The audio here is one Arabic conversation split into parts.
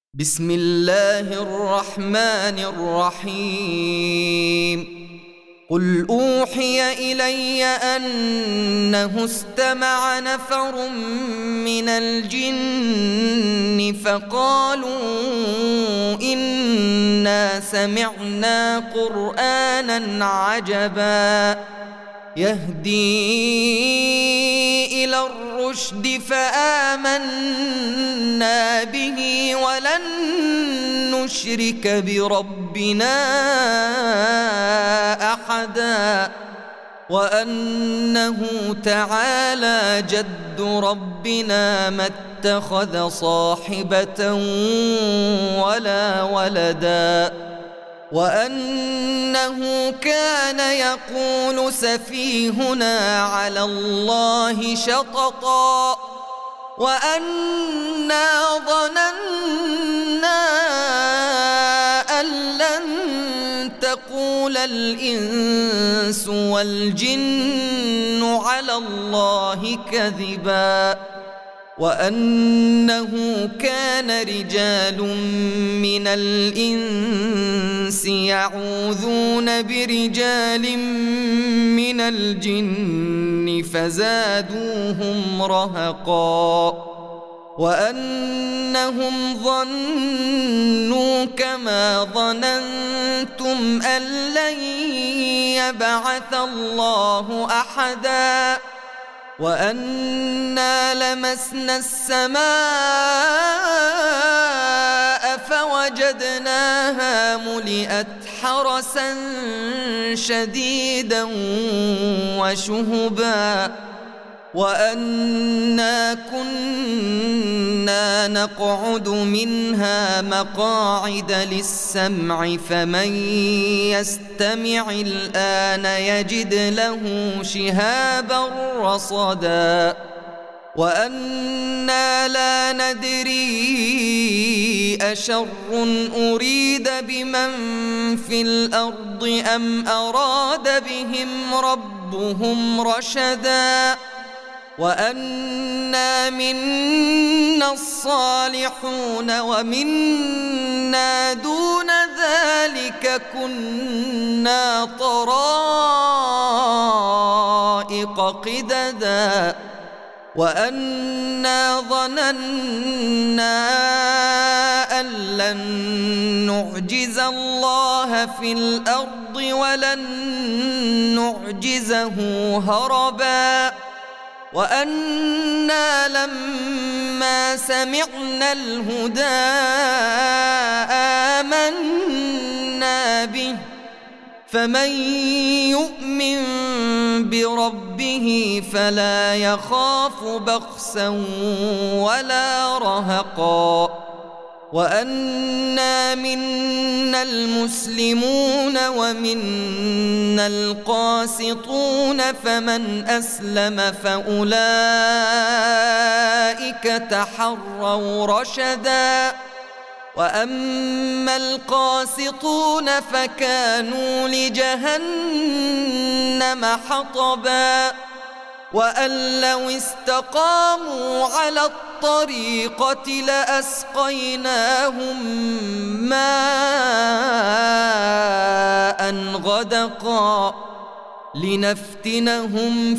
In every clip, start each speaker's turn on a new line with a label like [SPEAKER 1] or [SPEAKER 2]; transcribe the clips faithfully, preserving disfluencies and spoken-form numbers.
[SPEAKER 1] بسم الله الرحمن الرحيم قل أوحي إلي أنه استمع نفر من الجن فقالوا إنا سمعنا قرآنا عجبا يهدي إلى الرشد فآمنا به ولن نشرك بربنا أحدا وأنه تعالى جد ربنا ما اتخذ صاحبة ولا ولدا وأنه كان يقول سفيهنا على الله شططا وأنا ظننا أن لن تقول الإنس والجن على الله كذبا وأنه كان رجال من الإنس يعوذون برجال من الجن فزادوهم رهقا وأنهم ظنوا كما ظننتم أن لن يبعث الله أحدا وأنا لمسنا السماء فوجدناها ملئت حرسا شديدا وشهبا وأنا كنا نقعد منها مقاعد للسمع فمن يستمع الآن يجد له شهابا رصدا وأنا لا ندري أشر أريد بمن في الأرض أم أراد بهم ربهم رشدا وأنا منا الصالحون ومنا دون ذلك كنا طرائق قددا وأنا ظننا أن لن نعجز الله في الأرض ولن نعجزه هربا وأنا لما سمعنا الهدى آمنا به فمن يؤمن بربه فلا يخاف بخسا ولا رهقا وأنا منا المسلمون ومنا القاسطون فمن أسلم فأولئك تحروا رشدا وأما القاسطون فكانوا لجهنم حطبا وأن لو استقاموا على الطريقة لأسقيناهم ماء غدقا لنفتنهم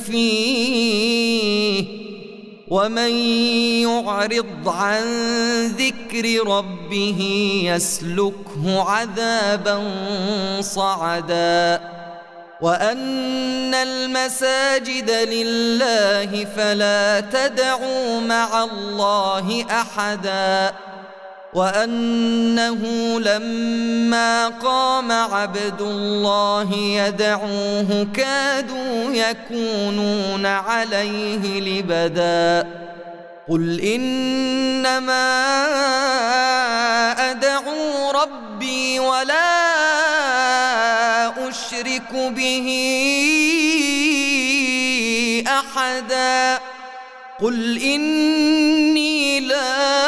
[SPEAKER 1] فيه ومن يعرض عن ذكر ربه يسلكه عذابا صعدا وأن المساجد لله فلا تدعوا مع الله أحدا وأنه لما قام عبد الله يدعوه كادوا يكونون عليه لبدا قل إنما أدعو ربي ولا أشرك به أحدا قل إني لا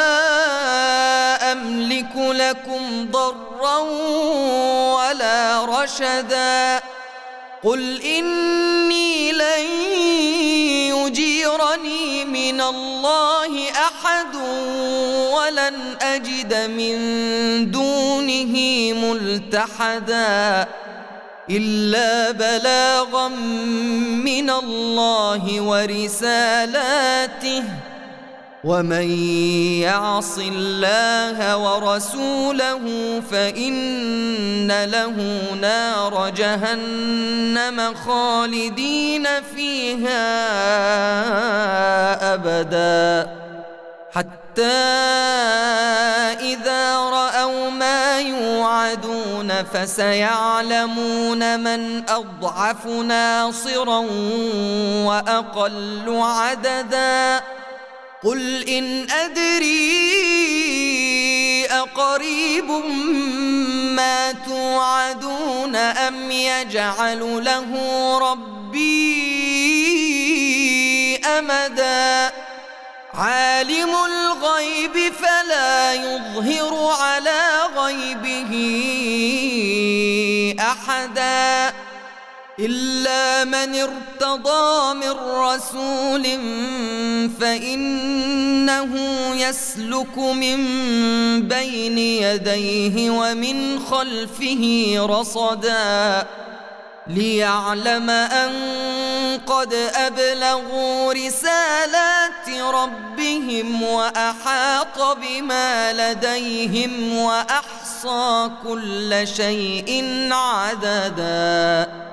[SPEAKER 1] أملك لكم ضرا ولا رشدا قل إني لن يجيرني من الله أحد ولن أجد من دونه ملتحدا إلا بلاغا من الله ورسالاته ومن يعص الله ورسوله فإن له نار جهنم خالدين فيها أبدا حتى إذا رأوا ما يوعدون فسيعلمون من أضعف ناصرا وأقل عددا قل إن أدري أقريب ما توعدون أم يجعل له ربي أمدا عالم الغيب فلا يظهر على غيبه أحدا إلا من ارتضى من رسول فإنه يسلك من بين يديه ومن خلفه رصدا ليعلم أن قد أبلغوا رسالات ربهم وأحاط بما لديهم وأحصى كل شيء عددا.